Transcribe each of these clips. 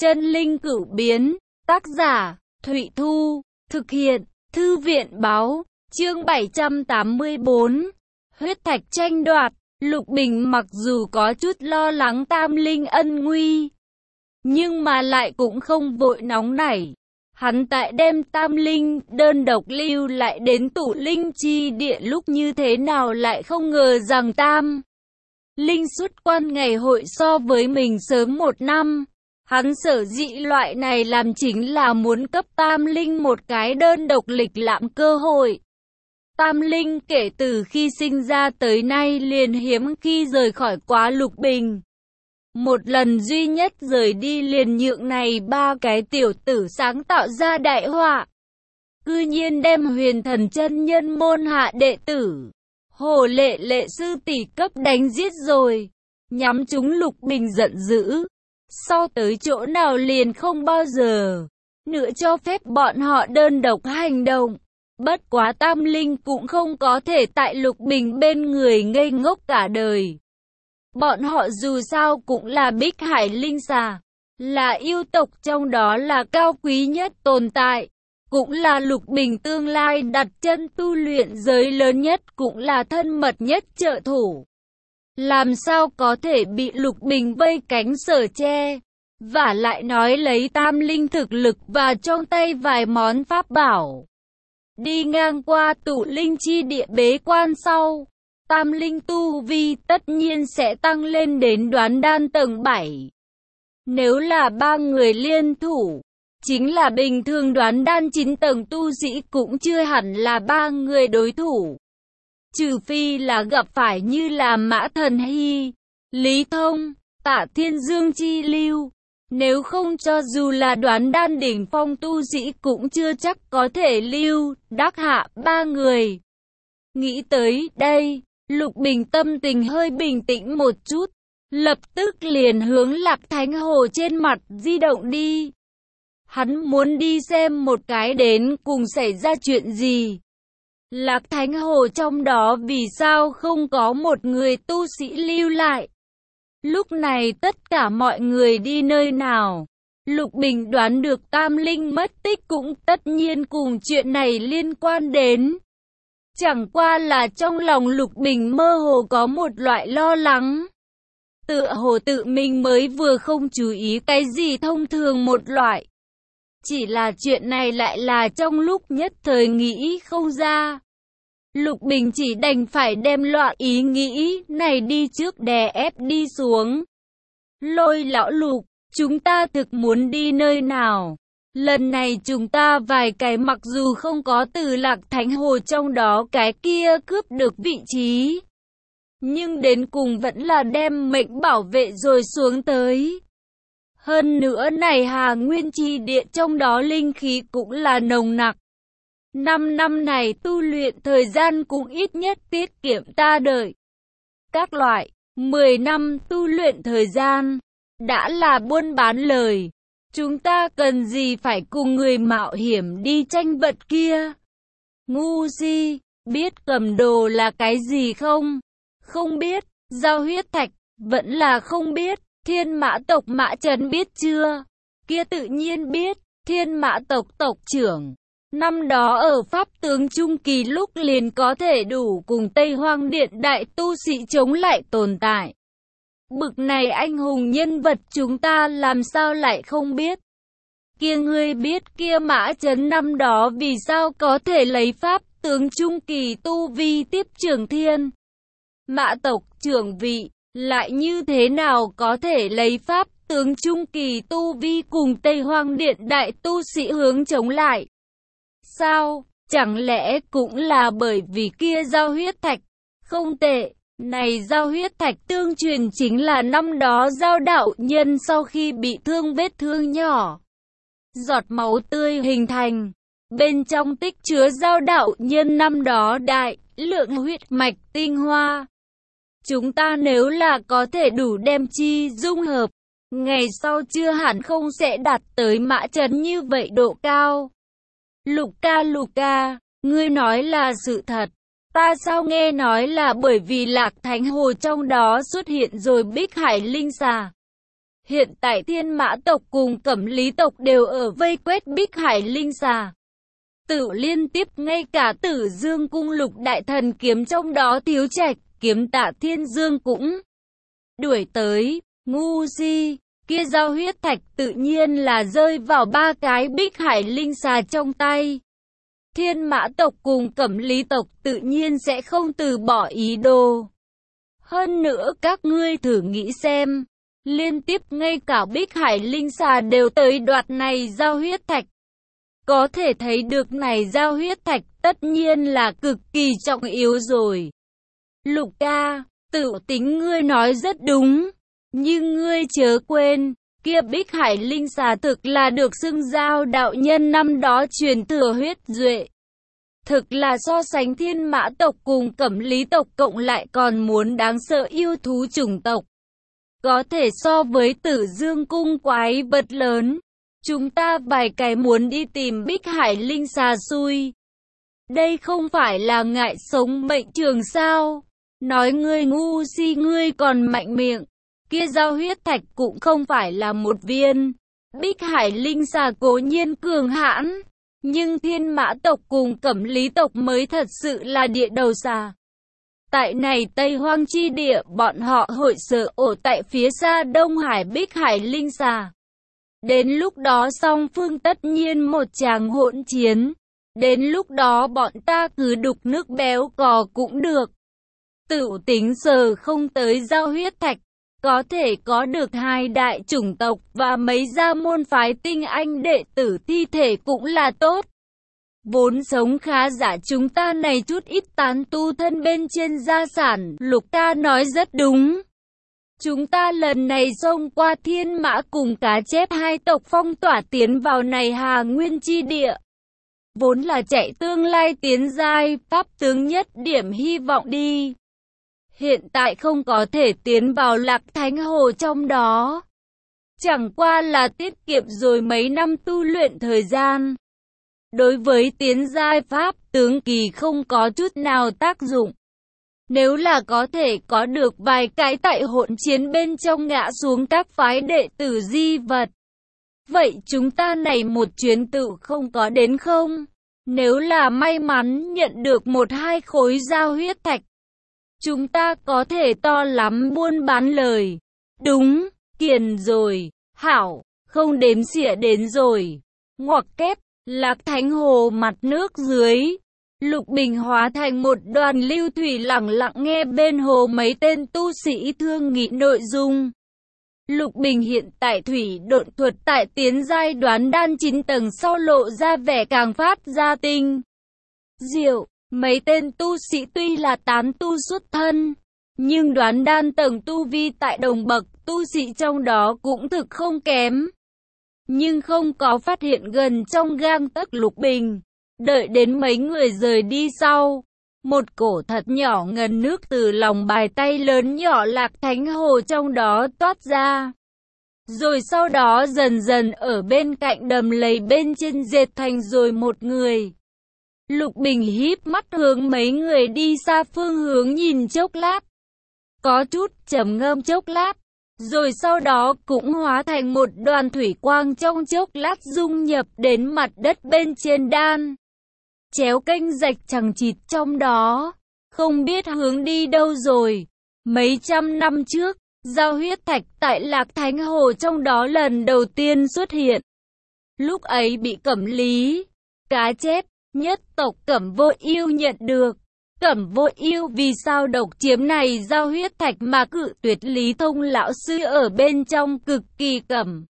Chân linh cửu biến, tác giả, Thụy Thu, thực hiện, Thư viện Báo, chương 784, huyết thạch tranh đoạt. Lục Bình mặc dù có chút lo lắng Tam Linh ân nguy, nhưng mà lại cũng không vội nóng nảy. Hắn tại đem Tam Linh đơn độc lưu lại đến Tụ Linh chi địa lúc như thế nào lại không ngờ rằng Tam Linh xuất quan ngày hội so với mình sớm 1 năm. Hắn sở dĩ loại này làm chính là muốn cấp Tam Linh một cái đơn độc lịch lãm cơ hội. Tam Linh kể từ khi sinh ra tới nay liền hiếm khi rời khỏi quá Lục Bình. Một lần duy nhất rời đi liền nhượng này 3 cái tiểu tử sáng tạo ra đại họa. Cư nhiên đem Huyền Thần chân nhân môn hạ đệ tử Hồ Lệ Lệ sư tỷ cấp đánh giết rồi. Nhắm chúng Lục Bình giận dữ. Sau tới chỗ nào liền không bao giờ nữa cho phép bọn họ đơn độc hành động. Bất quá Tam Linh cũng không có thể tại Lục Bình bên người ngây ngốc cả đời. Bọn họ dù sao cũng là Bích Hải Linh xà, là yêu tộc trong đó là cao quý nhất tồn tại, cũng là Lục Bình tương lai đặt chân tu luyện giới lớn nhất, cũng là thân mật nhất trợ thủ. Làm sao có thể bị Lục Bình vây cánh sở che? Vả lại nói lấy Tam Linh thực lực và trong tay vài món pháp bảo. Đi ngang qua Tụ Linh chi địa bế quan sau, Tam Linh tu vi tất nhiên sẽ tăng lên đến đoán đan tầng 7. Nếu là 3 người liên thủ, chính là bình thường đoán đan 9 tầng tu sĩ cũng chưa hẳn là 3 người đối thủ. Trừ phi là gặp phải như là Mã Thần Hy, Lý Thông, Tạ Thiên Dương chi lưu. Nếu không cho dù là đoán đan đỉnh phong tu sĩ cũng chưa chắc có thể lưu đắc hạ 3 người. Nghĩ tới đây, Lục Bình tâm tình hơi bình tĩnh một chút, lập tức liền hướng Lạc Thánh Hồ trên mặt di động đi. Hắn muốn đi xem một cái đến cùng xảy ra chuyện gì. Lạc Thánh Hồ trong đó vì sao không có một người tu sĩ lưu lại? Lúc này tất cả mọi người đi nơi nào? Lục Bình đoán được Tam Linh mất tích cũng tất nhiên cùng chuyện này liên quan đến. Chẳng qua là trong lòng Lục Bình mơ hồ có một loại lo lắng. Tựa hồ tự mình mới vừa không chú ý cái gì thông thường một loại. Chỉ là chuyện này lại là trong lúc nhất thời nghĩ không ra. Lục Bình chỉ đành phải đem loại ý nghĩ này đi trước đè ép đi xuống. Lôi lão Lục, chúng ta thực muốn đi nơi nào? Lần này chúng ta vài cái mặc dù không có từ Lạc Thánh Hồ trong đó cái kia cướp được vị trí, nhưng đến cùng vẫn là đem mệnh bảo vệ rồi xuống tới. Hơn nữa này Hà Nguyên chi địa trong đó linh khí cũng là nồng nặc. 5 năm này tu luyện thời gian cũng ít nhất tiết kiệm ta đợi. Các loại, 10 năm tu luyện thời gian, đã là buôn bán lời. Chúng ta cần gì phải cùng người mạo hiểm đi tranh vật kia? Ngu si, biết cầm đồ là cái gì không? Không biết, giao huyết thạch, vẫn là không biết. Thiên Mã tộc Mã Trấn biết chưa? Kia tự nhiên biết, Thiên Mã tộc tộc trưởng. Năm đó ở Pháp tướng Trung Kỳ lúc liền có thể đủ cùng Tây Hoang Điện đại tu sĩ chống lại tồn tại. Bực này anh hùng nhân vật chúng ta làm sao lại không biết? Kia ngươi biết kia Mã Trấn năm đó vì sao có thể lấy Pháp tướng Trung Kỳ tu vi tiếp trưởng Thiên Mã tộc trưởng vị, lại như thế nào có thể lấy Pháp tướng Trung Kỳ tu vi cùng Tây Hoang Điện đại tu sĩ hướng chống lại? Sao, chẳng lẽ cũng là bởi vì kia giao huyết thạch? Không tệ, này giao huyết thạch tương truyền chính là năm đó giao đạo nhân sau khi bị thương vết thương nhỏ, giọt máu tươi hình thành. Bên trong tích chứa giao đạo nhân năm đó đại lượng huyết mạch tinh hoa. Chúng ta nếu là có thể đủ đem chi dung hợp, ngày sau chưa hẳn không sẽ đạt tới Mã Trấn như vậy độ cao. Lục ca, ngươi nói là sự thật. Ta sao nghe nói là bởi vì Lạc Thánh Hồ trong đó xuất hiện rồi Bích Hải Linh xà. Hiện tại Thiên Mã tộc cùng Cẩm Lý tộc đều ở vây quét Bích Hải Linh Xà. Tử liên tiếp ngay cả Tử Dương cung Lục đại thần kiếm trong đó Thiếu Trạch, kiếm Tạ Thiên Dương cũng đuổi tới. Ngu si, kia giao huyết thạch tự nhiên là rơi vào 3 cái Bích Hải Linh Xà trong tay. Thiên Mã tộc cùng Cẩm Lý tộc tự nhiên sẽ không từ bỏ ý đồ. Hơn nữa các ngươi thử nghĩ xem, liên tiếp ngay cả Bích Hải Linh Xà đều tới đoạt này giao huyết thạch. Có thể thấy được này giao huyết thạch tất nhiên là cực kỳ trọng yếu rồi. Lục ca, tự tính ngươi nói rất đúng, nhưng ngươi chớ quên, kia Bích Hải Linh Xà thực là được xưng Giao đạo nhân năm đó truyền thừa huyết duệ. Thực là so sánh Thiên Mã tộc cùng Cẩm Lý tộc cộng lại còn muốn đáng sợ yêu thú chủng tộc. Có thể so với Tử Dương cung quái vật lớn. Chúng ta vài cái muốn đi tìm Bích Hải Linh Xà xui. Đây không phải là ngại sống mệnh trường sao? Nói ngươi ngu si ngươi còn mạnh miệng. Kia giao huyết thạch cũng không phải là một viên. Bích Hải Linh Xà cố nhiên cường hãn. Nhưng Thiên Mã tộc cùng Cẩm Lý tộc mới thật sự là địa đầu xà. Tại này Tây Hoang chi địa bọn họ hội sở ổ tại phía xa Đông Hải Bích Hải Linh Xà. Đến lúc đó song phương tất nhiên một tràng hỗn chiến. Đến lúc đó bọn ta cứ đục nước béo cò cũng được. Tự tính giờ không tới giao huyết thạch. Có thể có được 2 đại chủng tộc và mấy gia môn phái tinh anh đệ tử thi thể cũng là tốt. Vốn sống khá giả chúng ta này chút ít tán tu thân bên trên gia sản, Lục ta nói rất đúng. Chúng ta lần này xông qua Thiên Mã cùng Cá Chép 2 tộc phong tỏa tiến vào này Hà Nguyên chi địa. Vốn là chạy tương lai tiến giai, pháp tướng nhất điểm hy vọng đi. Hiện tại không có thể tiến vào Lạc Thánh Hồ trong đó. Chẳng qua là tiết kiệm rồi mấy năm tu luyện thời gian. Đối với tiến giai pháp tướng kỳ không có chút nào tác dụng. Nếu là có thể có được vài cái tại hỗn chiến bên trong ngã xuống các phái đệ tử di vật. Vậy chúng ta này một chuyến tự không có đến không? Nếu là may mắn nhận được 1-2 khối giao huyết thạch. Chúng ta có thể to lắm buôn bán lời. Đúng, kiền rồi, hảo, không đếm xỉa đến rồi. Ngoặc kép, Lạc Thánh Hồ mặt nước dưới. Lục Bình hóa thành một đoàn lưu thủy lặng lặng nghe bên hồ mấy tên tu sĩ thương nghị nội dung. Lục Bình hiện tại thủy độn thuật tại tiến giai đoán đan 9 tầng sau lộ ra vẻ càng phát ra tinh diệu. Mấy tên tu sĩ tuy là tán tu xuất thân, nhưng đoán đan tầng tu vi tại đồng bậc tu sĩ trong đó cũng thực không kém. Nhưng không có phát hiện gần trong gang tấc Lục Bình. Đợi đến mấy người rời đi sau, một cổ thật nhỏ ngần nước từ lòng bàn tay lớn nhỏ Lạc Thánh Hồ trong đó toát ra. Rồi sau đó dần dần ở bên cạnh đầm lầy bên trên dệt thành rồi một người. Lục Bình híp mắt hướng mấy người đi xa phương hướng nhìn chốc lát. Có chút trầm ngâm chốc lát. Rồi sau đó cũng hóa thành một đoàn thủy quang trong chốc lát dung nhập đến mặt đất bên trên đan. Chéo kênh rạch chằng chịt trong đó. Không biết hướng đi đâu rồi. Mấy trăm năm trước, giao huyết thạch tại Lạc Thánh Hồ trong đó lần đầu tiên xuất hiện. Lúc ấy bị Cẩm Lý, Cá Chép, nhất tộc Cẩm Vô Ưu nhận được. Cẩm Vô Ưu vì sao độc chiếm này giao huyết thạch mà cự tuyệt Lý Thông lão sư ở bên trong cực kỳ Cẩm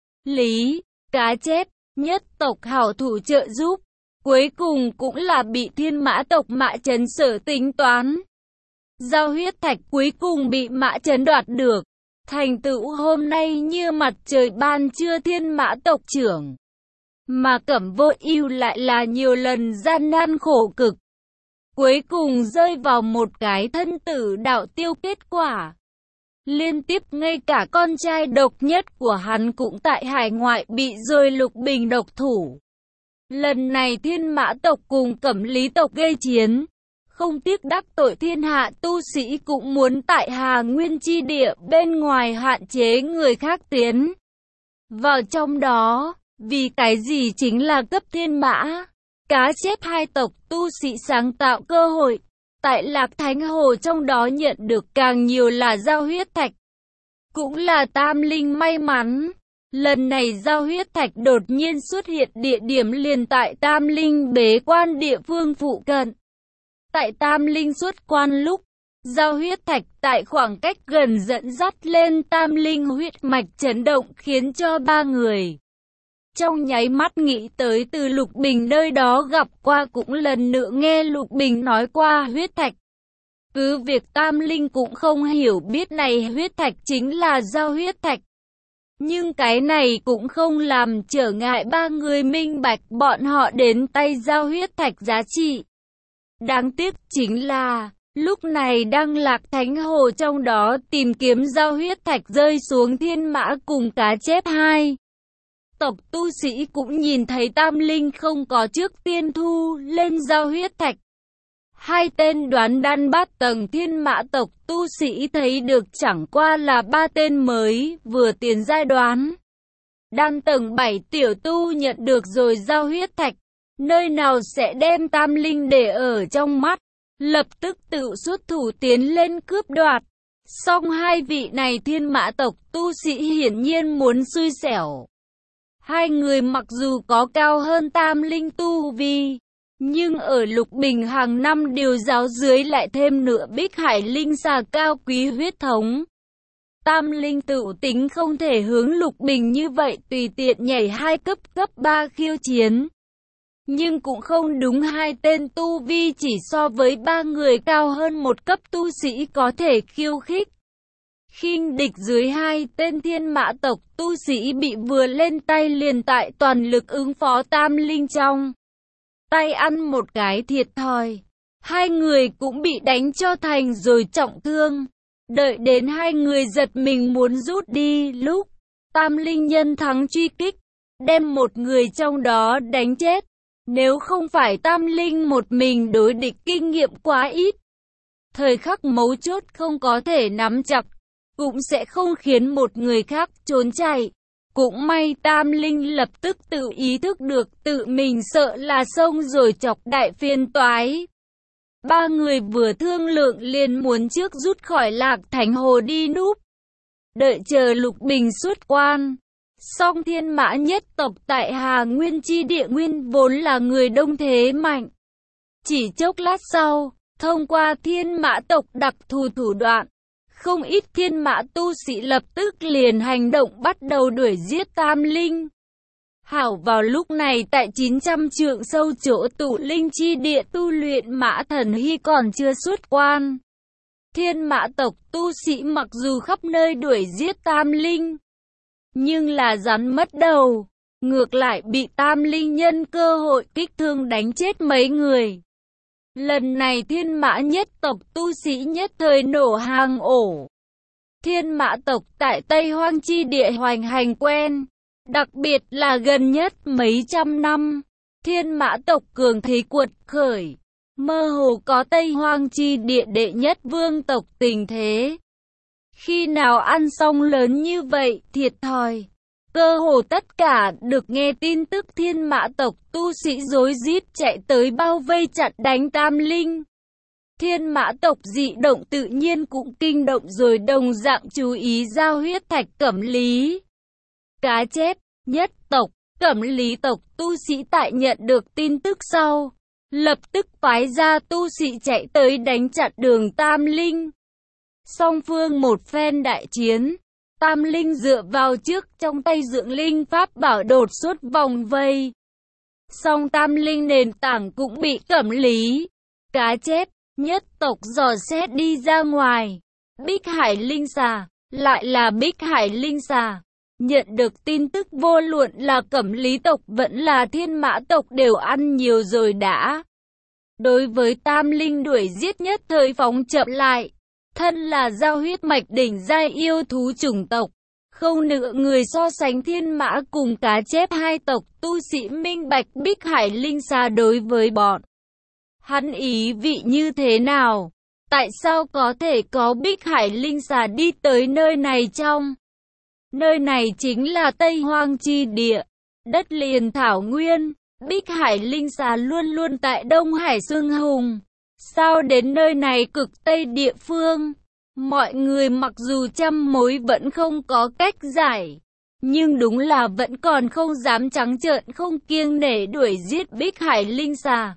Lý, Cá Chép, nhất tộc hảo thủ trợ giúp. Cuối cùng cũng là bị Thiên Mã tộc Mã Chấn sở tính toán. Giao huyết thạch cuối cùng bị Mã Chấn đoạt được. Thành tựu hôm nay như mặt trời ban trưa Thiên Mã tộc trưởng. Mà Cẩm Vô Ưu lại là nhiều lần gian nan khổ cực. Cuối cùng rơi vào một cái thân tử đạo tiêu kết quả. Liên tiếp ngay cả con trai độc nhất của hắn cũng tại hải ngoại bị rồi Lục Bình độc thủ. Lần này Thiên Mã tộc cùng Cẩm Lý tộc gây chiến. không tiếc đắc tội thiên hạ tu sĩ cũng muốn tại Hà Nguyên chi địa bên ngoài hạn chế người khác tiến vào trong đó. Vì cái gì chính là cấp thiên mã, cá chép hai tộc tu sĩ sáng tạo cơ hội. Tại Lạc Thánh Hồ trong đó nhận được càng nhiều là giao huyết thạch. Cũng là Tam Linh may mắn. Lần này giao huyết thạch đột nhiên xuất hiện địa điểm liền tại Tam Linh bế quan địa phương phụ cận. Tại Tam Linh xuất quan lúc, giao huyết thạch tại khoảng cách gần dẫn dắt lên Tam Linh huyết mạch chấn động khiến cho ba người trong nháy mắt nghĩ tới từ Lục Bình nơi đó gặp qua, cũng lần nữa nghe Lục Bình nói qua huyết thạch. Cứ việc Tam Linh cũng không hiểu biết này huyết thạch chính là giao huyết thạch. Nhưng cái này cũng không làm trở ngại ba người minh bạch bọn họ đến tay giao huyết thạch giá trị. Đáng tiếc chính là, lúc này đang Lạc Thánh Hồ trong đó tìm kiếm giao huyết thạch rơi xuống thiên mã cùng cá chép hai tộc tu sĩ cũng nhìn thấy Tam Linh không có trước tiên thu lên giao huyết thạch. Hai tên đoán đan bát tầng thiên mã tộc tu sĩ thấy được chẳng qua là ba tên mới vừa tiền giai đoán đan tầng 7 tiểu tu nhận được rồi giao huyết thạch, nơi nào sẽ đem Tam Linh để ở trong mắt, lập tức tự xuất thủ tiến lên cướp đoạt. Song hai vị này thiên mã tộc tu sĩ hiển nhiên muốn xui xẻo. Hai người mặc dù có cao hơn Tam Linh tu vi, nhưng ở Lục Bình hàng năm điều giáo dưới lại thêm nửa Bích Hải Linh xà cao quý huyết thống. Tam Linh tự tính không thể hướng Lục Bình như vậy tùy tiện nhảy 2 cấp 3 khiêu chiến. Nhưng cũng không đúng, hai tên tu vi chỉ so với ba người cao hơn một cấp tu sĩ có thể khiêu khích. Khinh địch dưới hai tên thiên mã tộc tu sĩ bị vừa lên tay liền tại toàn lực ứng phó Tam Linh trong tay ăn một cái thiệt thòi. Hai người cũng bị đánh cho thành rồi trọng thương. Đợi đến hai người giật mình muốn rút đi lúc Tam Linh nhân thắng truy kích, đem một người trong đó đánh chết. Nếu không phải Tam Linh một mình đối địch kinh nghiệm quá ít, thời khắc mấu chốt không có thể nắm chặt, cũng sẽ không khiến một người khác trốn chạy. Cũng may Tam Linh lập tức tự ý thức được tự mình sợ là xông rồi chọc đại phiền toái. Ba người vừa thương lượng liền muốn trước rút khỏi Lạc Thánh Hồ đi núp, đợi chờ Lục Bình xuất quan. Song thiên mã nhất tộc tại Hà Nguyên chi địa nguyên vốn là người đông thế mạnh. Chỉ chốc lát sau, thông qua thiên mã tộc đặc thù thủ đoạn, không ít thiên mã tu sĩ lập tức liền hành động bắt đầu đuổi giết Tam Linh. Hảo vào lúc này tại 900 trượng sâu chỗ tụ linh chi địa tu luyện Mã Thần Hy còn chưa xuất quan. Thiên mã tộc tu sĩ mặc dù khắp nơi đuổi giết Tam Linh, nhưng là rắn mất đầu, ngược lại bị Tam Linh nhân cơ hội kích thương đánh chết mấy người. Lần này thiên mã nhất tộc tu sĩ nhất thời nổ hang ổ. Thiên mã tộc tại Tây Hoang chi địa hoành hành quen, đặc biệt là gần nhất mấy trăm năm, thiên mã tộc cường thế cuột khởi, mơ hồ có Tây Hoang chi địa đệ nhất vương tộc tình thế. Khi nào ăn xong lớn như vậy, thiệt thòi. Cơ hồ tất cả được nghe tin tức thiên mã tộc tu sĩ rối rít chạy tới bao vây chặn đánh Tam Linh. Thiên mã tộc dị động tự nhiên cũng kinh động rồi đồng dạng chú ý giao huyết thạch Cẩm Lý. Cá chép, nhất tộc, Cẩm Lý tộc tu sĩ tại nhận được tin tức sau, lập tức phái ra tu sĩ chạy tới đánh chặn đường Tam Linh. Song phương một phen đại chiến, Tam Linh dựa vào trước trong tay dưỡng linh pháp bảo đột xuất vòng vây. Song Tam Linh nền tảng cũng bị Cẩm Lý, cá chép, nhất tộc dò xét đi ra ngoài. Bích Hải Linh xà, lại là Bích Hải Linh xà. Nhận được tin tức vô luận là Cẩm Lý tộc vẫn là thiên mã tộc đều ăn nhiều rồi đã. Đối với Tam Linh đuổi giết nhất thời phóng chậm lại. Thân là giao huyết mạch đỉnh giai yêu thú chủng tộc, không nửa người so sánh thiên mã cùng cá chép hai tộc tu sĩ minh bạch Bích Hải Linh xà đối với bọn Hắn ý vị như thế nào? Tại sao có thể có Bích Hải Linh xà đi tới nơi này trong? Nơi này chính là Tây Hoang chi địa, đất liền thảo nguyên. Bích Hải Linh xà luôn luôn tại Đông Hải xưng hùng. Sao đến nơi này cực Tây địa phương? Mọi người mặc dù trăm mối vẫn không có cách giải, nhưng đúng là vẫn còn không dám trắng trợn không kiêng nể đuổi giết Bích Hải Linh xà.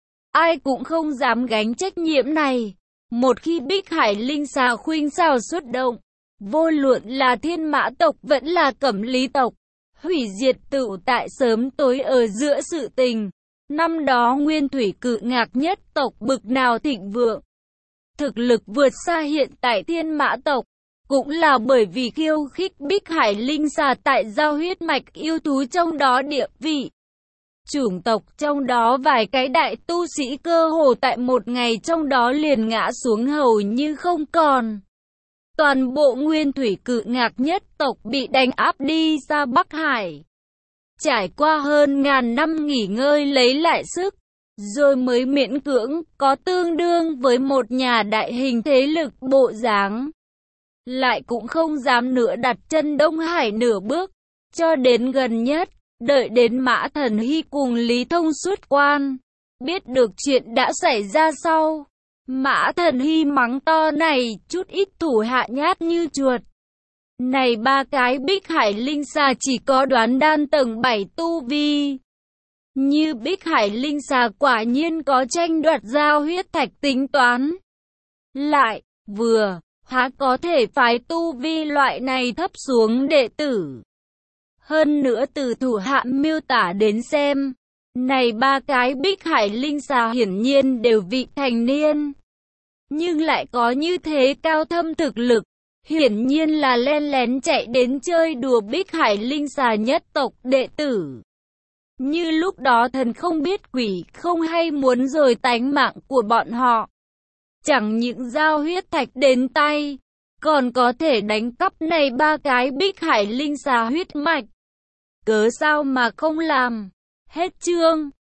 Ai cũng không dám gánh trách nhiệm này. Một khi Bích Hải Linh xà khuynh xảo xuất động, vô luận là Thiên Mã tộc vẫn là Cẩm Lý tộc, hủy diệt tựu tại sớm tối ở giữa sự tình. Năm đó Nguyên Thủy Cự Ngạc nhất tộc bực nào thịnh vượng, thực lực vượt xa hiện tại Thiên Mã tộc, cũng là bởi vì khiêu khích Bích Hải Linh xà tại giao huyết mạch yêu thú trong đó địa vị. Chủng tộc trong đó vài cái đại tu sĩ cơ hồ tại một ngày trong đó liền ngã xuống hầu như không còn. Toàn bộ Nguyên Thủy Cự Ngạc nhất tộc bị đánh áp đi ra Bắc Hải. Trải qua hơn ngàn năm nghỉ ngơi lấy lại sức, rồi mới miễn cưỡng có tương đương với một nhà đại hình thế lực bộ dáng. Lại cũng không dám nữa đặt chân Đông Hải nửa bước, cho đến gần nhất, đợi đến Mã Thần Hy cùng Lý Thông xuất quan, biết được chuyện đã xảy ra sau. Mã Thần Hy mắng to này chút ít thủ hạ nhát như chuột. Này ba cái Bích Hải Linh xà chỉ có đoán đan tầng 7 tu vi. Như Bích Hải Linh xà quả nhiên có tranh đoạt giao huyết thạch tính toán. Lại, vừa, há có thể phái tu vi loại này thấp xuống đệ tử. Hơn nữa từ thủ hạ miêu tả đến xem, này ba cái Bích Hải Linh xà hiển nhiên đều vị thành niên. Nhưng lại có như thế cao thâm thực lực, hiển nhiên là len lén chạy đến chơi đùa Bích Hải Linh xà nhất tộc đệ tử. Như lúc đó thần không biết quỷ không hay muốn rồi tánh mạng của bọn họ. Chẳng những giao huyết thạch đến tay, còn có thể đánh cắp này ba cái Bích Hải Linh xà huyết mạch. Cớ sao mà không làm? Hết chương.